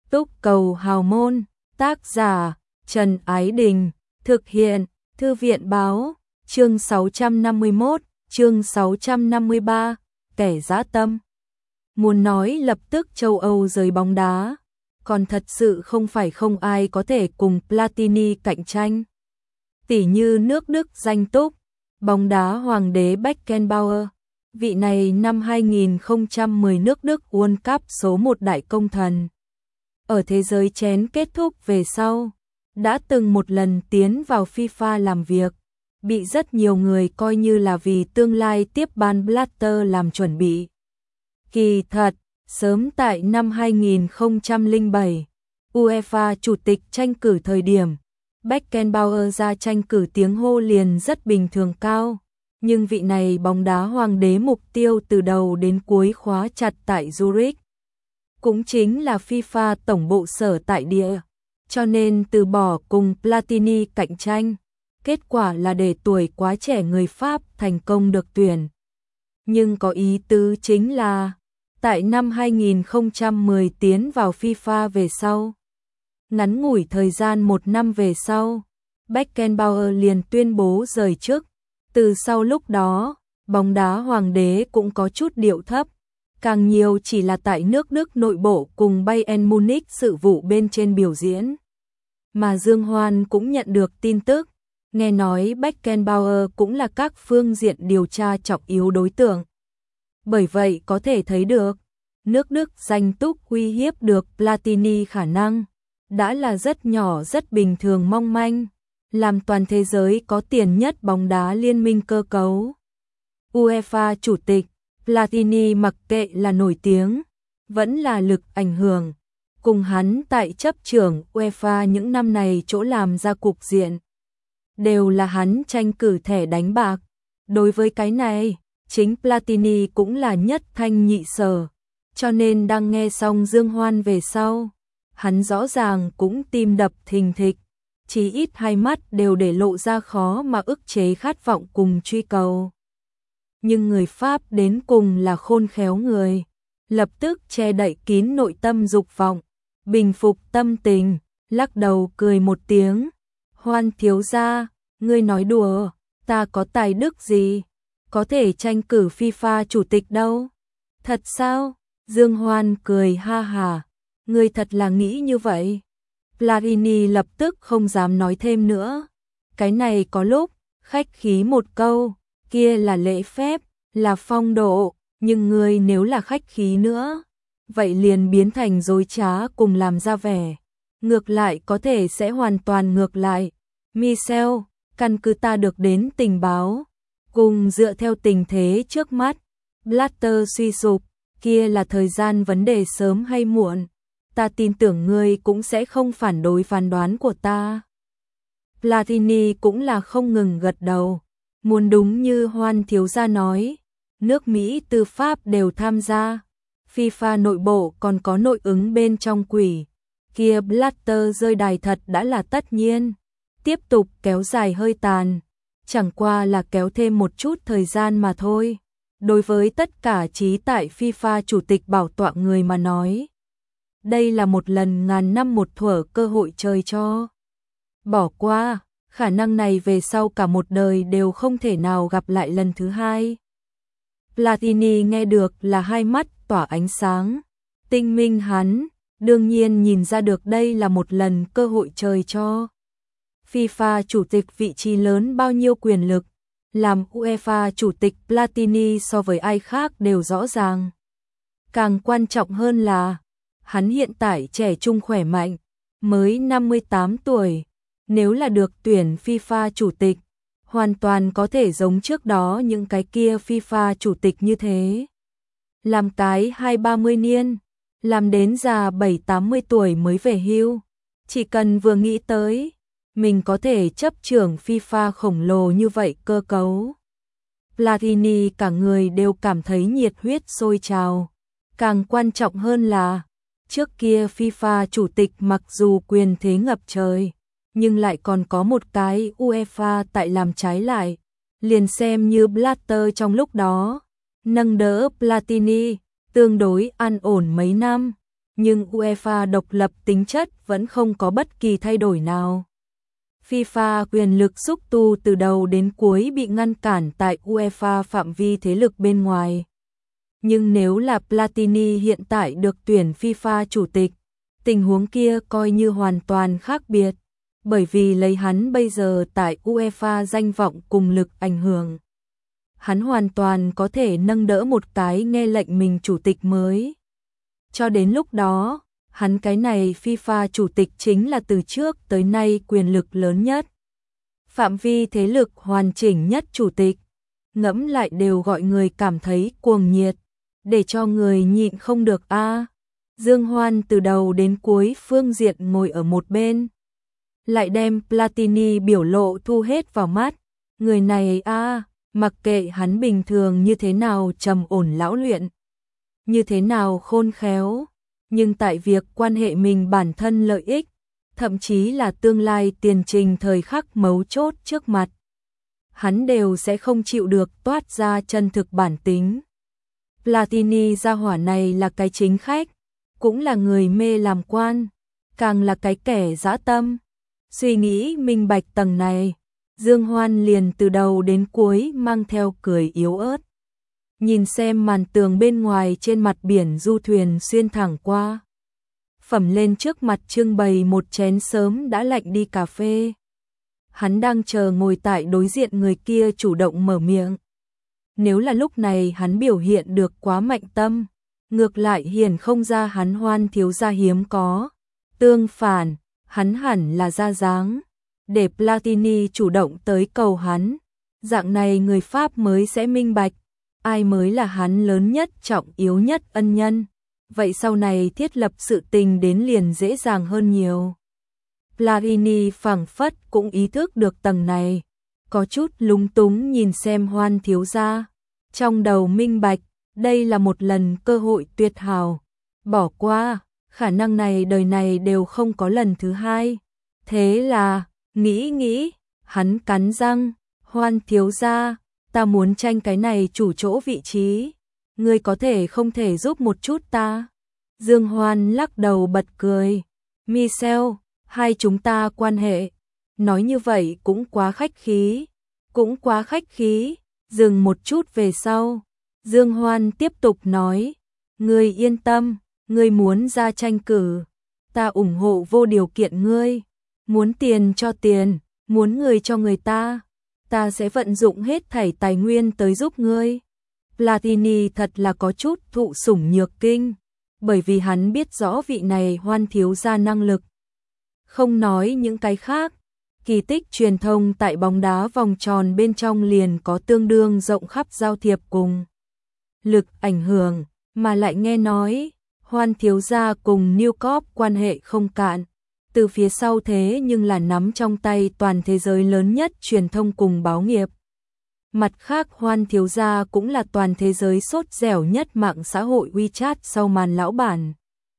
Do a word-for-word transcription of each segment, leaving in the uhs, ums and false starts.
Túc cầu hào môn, tác giả Trần Ái Đình, thực hiện Thư viện báo, chương sáu trăm năm mươi mốt, chương sáu trăm năm mươi ba, kẻ dã tâm. Muốn nói lập tức châu Âu rời bóng đá, còn thật sự không phải không ai có thể cùng Platini cạnh tranh. Tỷ như nước Đức danh túc, bóng đá hoàng đế Beckenbauer, vị này năm hai nghìn không trăm mười nước Đức World Cup số một đại công thần. Ở thế giới chén kết thúc về sau, đã từng một lần tiến vào FIFA làm việc, bị rất nhiều người coi như là vì tương lai tiếp ban Blatter làm chuẩn bị. Kỳ thật, sớm tại năm hai nghìn không trăm lẻ bảy, UEFA chủ tịch tranh cử thời điểm, Beckenbauer ra tranh cử tiếng hô liền rất bình thường cao, nhưng vị này bóng đá hoàng đế mục tiêu từ đầu đến cuối khóa chặt tại Zurich. Cũng chính là FIFA tổng bộ sở tại địa, cho nên từ bỏ cùng Platini cạnh tranh, kết quả là để tuổi quá trẻ người Pháp thành công được tuyển. Nhưng có ý tứ chính là, tại năm hai nghìn không trăm mười tiến vào FIFA về sau, ngắn ngủi thời gian một năm về sau, Beckenbauer liền tuyên bố rời chức. Từ sau lúc đó, bóng đá hoàng đế cũng có chút điệu thấp, càng nhiều chỉ là tại nước Đức nội bộ cùng Bayern Munich sự vụ bên trên biểu diễn. Mà Dương Hoan cũng nhận được tin tức, nghe nói Beckenbauer cũng là các phương diện điều tra trọng yếu đối tượng. Bởi vậy có thể thấy được, nước Đức danh túc uy hiếp được Platini khả năng, đã là rất nhỏ rất bình thường mong manh, làm toàn thế giới có tiền nhất bóng đá liên minh cơ cấu. UEFA chủ tịch, Platini mặc kệ là nổi tiếng, vẫn là lực ảnh hưởng, cùng hắn tại chấp trưởng UEFA những năm này chỗ làm ra cục diện. Đều là hắn tranh cử thẻ đánh bạc, đối với cái này, chính Platini cũng là nhất thanh nhị sở, cho nên đang nghe xong Dương Hoan về sau, hắn rõ ràng cũng tim đập thình thịch, chỉ ít hai mắt đều để lộ ra khó mà ức chế khát vọng cùng truy cầu. Nhưng người Pháp đến cùng là khôn khéo người, lập tức che đậy kín nội tâm dục vọng, bình phục tâm tình, lắc đầu cười một tiếng. Hoan thiếu gia, ngươi nói đùa, ta có tài đức gì, có thể tranh cử FIFA chủ tịch đâu. Thật sao? Dương Hoan cười ha hà, ngươi thật là nghĩ như vậy. Platini lập tức không dám nói thêm nữa. Cái này có lúc, khách khí một câu, kia là lễ phép, là phong độ, nhưng ngươi nếu là khách khí nữa, vậy liền biến thành dối trá cùng làm ra vẻ. Ngược lại có thể sẽ hoàn toàn ngược lại. Michel, căn cứ ta được đến tình báo, cùng dựa theo tình thế trước mắt, Blatter suy sụp, kia là thời gian vấn đề sớm hay muộn. Ta tin tưởng ngươi cũng sẽ không phản đối phán đoán của ta. Platini cũng là không ngừng gật đầu. Muốn đúng như Hoan thiếu gia nói, nước Mỹ tư pháp đều tham gia, FIFA nội bộ còn có nội ứng bên trong quỷ, kia Blatter rơi đài thật đã là tất nhiên. Tiếp tục kéo dài hơi tàn, chẳng qua là kéo thêm một chút thời gian mà thôi. Đối với tất cả trí tại FIFA chủ tịch bảo tọa người mà nói, đây là một lần ngàn năm một thuở cơ hội trời cho. Bỏ qua, khả năng này về sau cả một đời đều không thể nào gặp lại lần thứ hai. Platini nghe được là hai mắt tỏa ánh sáng, tinh minh hắn, đương nhiên nhìn ra được đây là một lần cơ hội trời cho. FIFA chủ tịch vị trí lớn bao nhiêu quyền lực, làm UEFA chủ tịch Platini so với ai khác đều rõ ràng. Càng quan trọng hơn là, hắn hiện tại trẻ trung khỏe mạnh, mới năm mươi tám tuổi, nếu là được tuyển FIFA chủ tịch, hoàn toàn có thể giống trước đó những cái kia FIFA chủ tịch như thế. Làm cái hai ba mươi niên, làm đến già bảy tám mươi tuổi mới về hưu, chỉ cần vừa nghĩ tới, mình có thể chấp trưởng FIFA khổng lồ như vậy cơ cấu. Platini cả người đều cảm thấy nhiệt huyết sôi trào. Càng quan trọng hơn là, trước kia FIFA chủ tịch mặc dù quyền thế ngập trời, nhưng lại còn có một cái UEFA tại làm trái lại. Liền xem như Blatter trong lúc đó, nâng đỡ Platini, tương đối an ổn mấy năm, nhưng UEFA độc lập tính chất vẫn không có bất kỳ thay đổi nào. FIFA quyền lực xúc tu từ đầu đến cuối bị ngăn cản tại UEFA phạm vi thế lực bên ngoài. Nhưng nếu là Platini hiện tại được tuyển FIFA chủ tịch, tình huống kia coi như hoàn toàn khác biệt, bởi vì lấy hắn bây giờ tại UEFA danh vọng cùng lực ảnh hưởng. Hắn hoàn toàn có thể nâng đỡ một cái nghe lệnh mình chủ tịch mới. Cho đến lúc đó, hắn cái này FIFA chủ tịch chính là từ trước tới nay quyền lực lớn nhất. Phạm vi thế lực hoàn chỉnh nhất chủ tịch, ngẫm lại đều gọi người cảm thấy cuồng nhiệt, để cho người nhịn không được a. À. Dương Hoan từ đầu đến cuối phương diện ngồi ở một bên, lại đem Platini biểu lộ thu hết vào mắt. Người này a, à, mặc kệ hắn bình thường như thế nào trầm ổn lão luyện, như thế nào khôn khéo, nhưng tại việc quan hệ mình bản thân lợi ích, thậm chí là tương lai tiền trình thời khắc mấu chốt trước mặt, hắn đều sẽ không chịu được toát ra chân thực bản tính. Platini gia hỏa này là cái chính khách, cũng là người mê làm quan, càng là cái kẻ dã tâm. Suy nghĩ minh bạch tầng này, Dương Hoan liền từ đầu đến cuối mang theo cười yếu ớt. Nhìn xem màn tường bên ngoài trên mặt biển du thuyền xuyên thẳng qua. Phẩm lên trước mặt trưng bày một chén sớm đã lạnh đi cà phê. Hắn đang chờ ngồi tại đối diện người kia chủ động mở miệng. Nếu là lúc này hắn biểu hiện được quá mạnh tâm, ngược lại hiển không ra hắn Hoan thiếu gia hiếm có. Tương phản, hắn hẳn là ra dáng, để Platini chủ động tới cầu hắn. Dạng này người Pháp mới sẽ minh bạch, ai mới là hắn lớn nhất trọng yếu nhất ân nhân. Vậy sau này thiết lập sự tình đến liền dễ dàng hơn nhiều. Platini phảng phất cũng ý thức được tầng này, có chút lúng túng nhìn xem Hoan thiếu gia, trong đầu minh bạch, đây là một lần cơ hội tuyệt hảo, bỏ qua, khả năng này đời này đều không có lần thứ hai. Thế là, nghĩ nghĩ, hắn cắn răng, Hoan thiếu gia, ta muốn tranh cái này chủ chỗ vị trí, ngươi có thể không thể giúp một chút ta? Dương Hoan lắc đầu bật cười, Michel, hai chúng ta quan hệ, nói như vậy cũng quá khách khí, cũng quá khách khí. Dừng một chút về sau, Dương Hoan tiếp tục nói, ngươi yên tâm, ngươi muốn ra tranh cử, ta ủng hộ vô điều kiện ngươi, muốn tiền cho tiền, muốn người cho người ta, ta sẽ vận dụng hết thảy tài nguyên tới giúp ngươi. Platini thật là có chút thụ sủng nhược kinh, bởi vì hắn biết rõ vị này Hoan thiếu gia năng lực. Không nói những cái khác, kỳ tích truyền thông tại bóng đá vòng tròn bên trong liền có tương đương rộng khắp giao thiệp cùng lực ảnh hưởng, mà lại nghe nói, Hoan thiếu gia cùng News Corp quan hệ không cạn, từ phía sau thế nhưng là nắm trong tay toàn thế giới lớn nhất truyền thông cùng báo nghiệp. Mặt khác Hoan thiếu gia cũng là toàn thế giới sốt dẻo nhất mạng xã hội WeChat sau màn lão bản.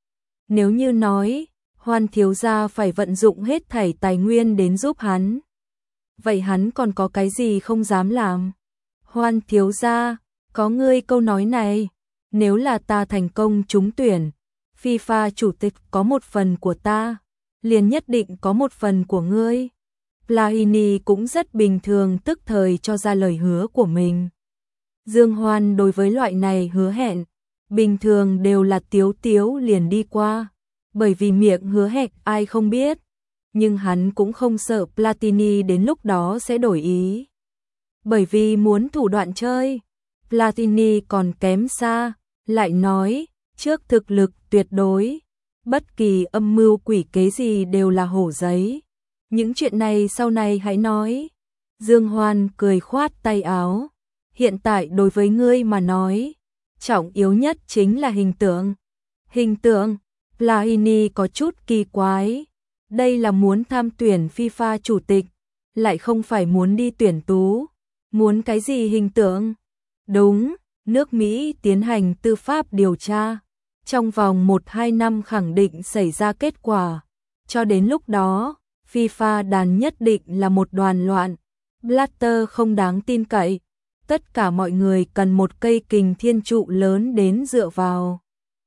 Nếu như nói, Hoan thiếu gia phải vận dụng hết thảy tài nguyên đến giúp hắn, vậy hắn còn có cái gì không dám làm? Hoan thiếu gia, có ngươi câu nói này, nếu là ta thành công trúng tuyển, FIFA chủ tịch có một phần của ta, liền nhất định có một phần của ngươi. Platini cũng rất bình thường tức thời cho ra lời hứa của mình. Dương Hoan đối với loại này hứa hẹn, bình thường đều là tiếu tiếu liền đi qua, bởi vì miệng hứa hẹn ai không biết, nhưng hắn cũng không sợ Platini đến lúc đó sẽ đổi ý. Bởi vì muốn thủ đoạn chơi, Platini còn kém xa, lại nói, trước thực lực tuyệt đối, bất kỳ âm mưu quỷ kế gì đều là hổ giấy. Những chuyện này sau này hãy nói. Dương Hoan cười khoát tay áo. Hiện tại đối với ngươi mà nói, trọng yếu nhất chính là hình tượng. Hình tượng, Platini có chút kỳ quái. Đây là muốn tham tuyển FIFA chủ tịch, lại không phải muốn đi tuyển tú. Muốn cái gì hình tượng? Đúng, nước Mỹ tiến hành tư pháp điều tra. Trong vòng một hai năm khẳng định xảy ra kết quả. Cho đến lúc đó, FIFA đàn nhất định là một đoàn loạn. Blatter không đáng tin cậy. Tất cả mọi người cần một cây kình thiên trụ lớn đến dựa vào.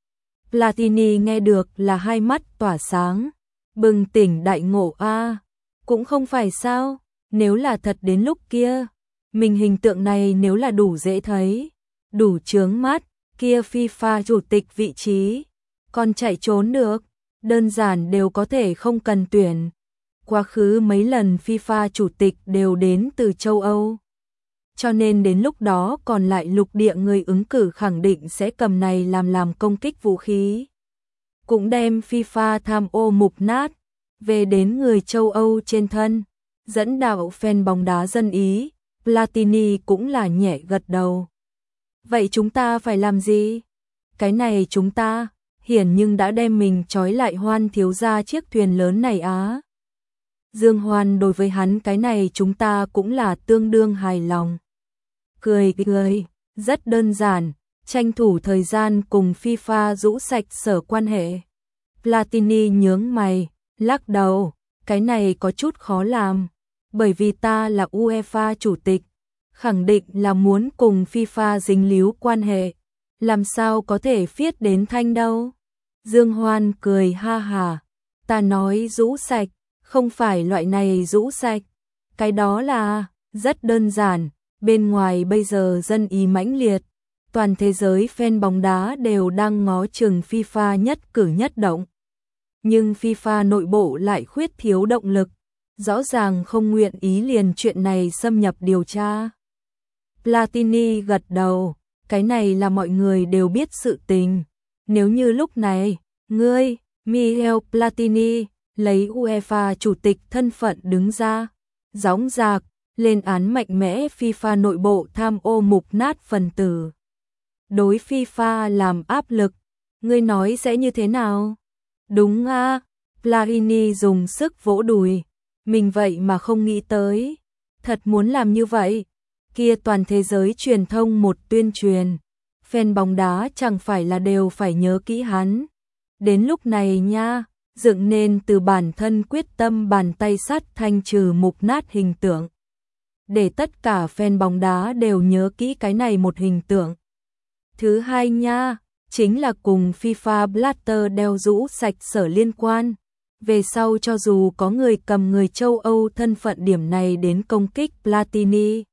Platini nghe được là hai mắt tỏa sáng, bừng tỉnh đại ngộ a, cũng không phải sao, nếu là thật đến lúc kia, mình hình tượng này nếu là đủ dễ thấy, đủ chướng mắt, kia FIFA chủ tịch vị trí, còn chạy trốn được, đơn giản đều có thể không cần tuyển. Quá khứ mấy lần FIFA chủ tịch đều đến từ châu Âu. Cho nên đến lúc đó còn lại lục địa người ứng cử khẳng định sẽ cầm này làm làm công kích vũ khí. Cũng đem FIFA tham ô mục nát, về đến người châu Âu trên thân, dẫn đạo fan bóng đá dân Ý, Platini cũng là nhẹ gật đầu. Vậy chúng ta phải làm gì? Cái này chúng ta, hiển nhưng đã đem mình trói lại Hoan thiếu gia chiếc thuyền lớn này á. Dương Hoan đối với hắn cái này chúng ta cũng là tương đương hài lòng. Cười cười, rất đơn giản, tranh thủ thời gian cùng FIFA rũ sạch sở quan hệ. Platini nhướng mày, lắc đầu, cái này có chút khó làm, bởi vì ta là UEFA chủ tịch, khẳng định là muốn cùng FIFA dính líu quan hệ, làm sao có thể viết đến thanh đâu. Dương Hoan cười ha hà, ta nói rũ sạch, không phải loại này rũ sạch, cái đó là, rất đơn giản, bên ngoài bây giờ dân Ý mãnh liệt, toàn thế giới fan bóng đá đều đang ngó chừng FIFA nhất cử nhất động. Nhưng FIFA nội bộ lại khuyết thiếu động lực, rõ ràng không nguyện ý liền chuyện này xâm nhập điều tra. Platini gật đầu, cái này là mọi người đều biết sự tình. Nếu như lúc này, ngươi, Michel Platini, lấy UEFA chủ tịch thân phận đứng ra, gióng giạc, lên án mạnh mẽ FIFA nội bộ tham ô mục nát phần tử. Đối FIFA làm áp lực, ngươi nói sẽ như thế nào? Đúng a, Platini dùng sức vỗ đùi, mình vậy mà không nghĩ tới, thật muốn làm như vậy, kia toàn thế giới truyền thông một tuyên truyền, fan bóng đá chẳng phải là đều phải nhớ kỹ hắn. Đến lúc này nha, dựng nên từ bản thân quyết tâm bàn tay sắt thanh trừ mục nát hình tượng. Để tất cả fan bóng đá đều nhớ kỹ cái này một hình tượng. Thứ hai nha, chính là cùng FIFA Blatter đeo rũ sạch sở liên quan. Về sau cho dù có người cầm người châu Âu thân phận điểm này đến công kích Platini,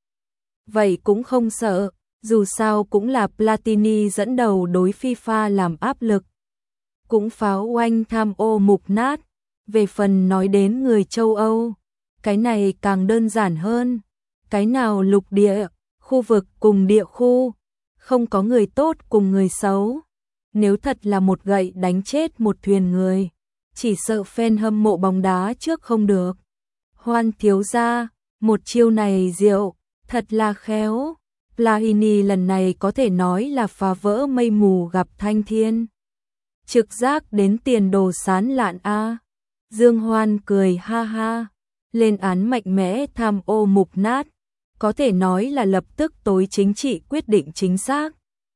vậy cũng không sợ, dù sao cũng là Platini dẫn đầu đối FIFA làm áp lực. Cũng pháo oanh tham ô mục nát, về phần nói đến người châu Âu, cái này càng đơn giản hơn. Cái nào lục địa, khu vực cùng địa khu, không có người tốt cùng người xấu. Nếu thật là một gậy đánh chết một thuyền người, chỉ sợ fan hâm mộ bóng đá trước không được. Hoan thiếu gia, một chiêu này diệu, thật là khéo. Platini lần này có thể nói là phá vỡ mây mù gặp thanh thiên. Trực giác đến tiền đồ sán lạn a. Dương Hoan cười ha ha, lên án mạnh mẽ tham ô mục nát, có thể nói là lập tức tối chính trị quyết định chính xác.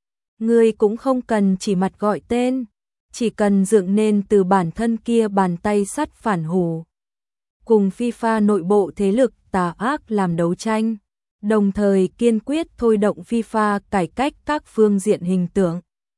Ngươi cũng không cần chỉ mặt gọi tên, chỉ cần dựng nên từ bản thân kia bàn tay sắt phản hủ. Cùng FIFA nội bộ thế lực tà ác làm đấu tranh, đồng thời kiên quyết thôi động FIFA cải cách các phương diện hình tượng.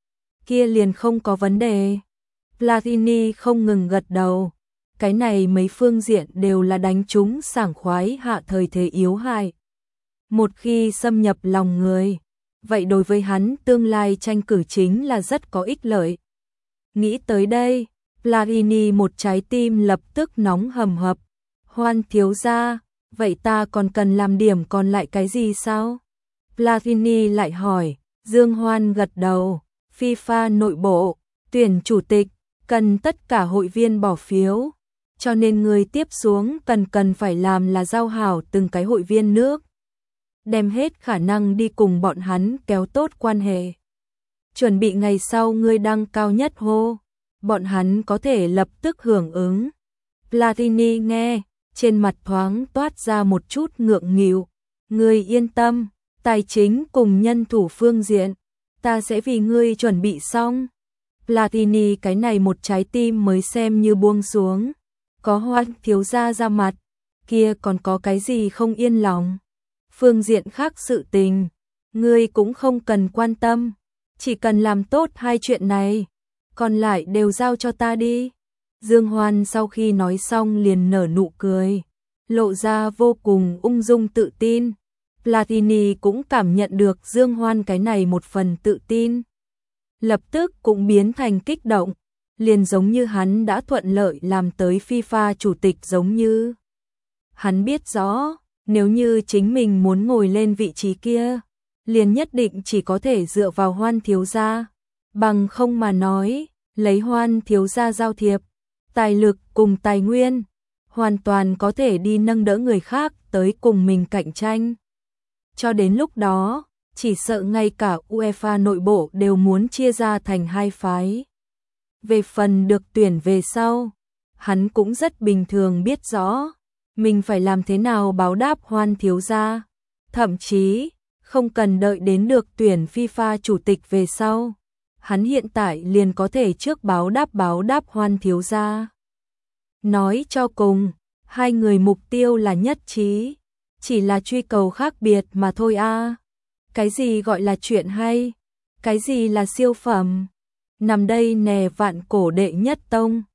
Kia liền không có vấn đề. Platini không ngừng gật đầu. Cái này mấy phương diện đều là đánh trúng sảng khoái hạ thời thế yếu hại. Một khi xâm nhập lòng người, vậy đối với hắn tương lai tranh cử chính là rất có ích lợi. Nghĩ tới đây, Platini một trái tim lập tức nóng hầm hập. Hoan thiếu gia, vậy ta còn cần làm điểm còn lại cái gì sao? Platini lại hỏi. Dương Hoan gật đầu. FIFA nội bộ, tuyển chủ tịch, cần tất cả hội viên bỏ phiếu. Cho nên người tiếp xuống cần cần phải làm là giao hảo từng cái hội viên nước. Đem hết khả năng đi cùng bọn hắn kéo tốt quan hệ. Chuẩn bị ngày sau ngươi đăng cao nhất hô, bọn hắn có thể lập tức hưởng ứng. Platini nghe, trên mặt thoáng toát ra một chút ngượng nghịu. Ngươi yên tâm, tài chính cùng nhân thủ phương diện, ta sẽ vì ngươi chuẩn bị xong. Platini cái này một trái tim mới xem như buông xuống. Có Hoan thiếu gia ra mặt, kia còn có cái gì không yên lòng. Phương diện khác sự tình, ngươi cũng không cần quan tâm, chỉ cần làm tốt hai chuyện này. còn lại đều giao cho ta đi. Dương Hoan sau khi nói xong liền nở nụ cười, lộ ra vô cùng ung dung tự tin. Platini cũng cảm nhận được Dương Hoan cái này một phần tự tin, lập tức cũng biến thành kích động, liền giống như hắn đã thuận lợi làm tới FIFA chủ tịch giống như. Hắn biết rõ, nếu như chính mình muốn ngồi lên vị trí kia, liền nhất định chỉ có thể dựa vào Hoan thiếu gia, bằng không mà nói, lấy Hoan thiếu gia giao thiệp, tài lực cùng tài nguyên, hoàn toàn có thể đi nâng đỡ người khác tới cùng mình cạnh tranh. Cho đến lúc đó, chỉ sợ ngay cả UEFA nội bộ đều muốn chia ra thành hai phái. Về phần được tuyển về sau, hắn cũng rất bình thường biết rõ, mình phải làm thế nào báo đáp Hoan thiếu gia, thậm chí không cần đợi đến được tuyển FIFA chủ tịch về sau, hắn hiện tại liền có thể trước báo đáp báo đáp Hoan thiếu gia. Nói cho cùng, hai người mục tiêu là nhất trí, chỉ là truy cầu khác biệt mà thôi a. Cái gì gọi là chuyện hay? Cái gì là siêu phẩm? Nằm đây nè vạn cổ đệ nhất tông.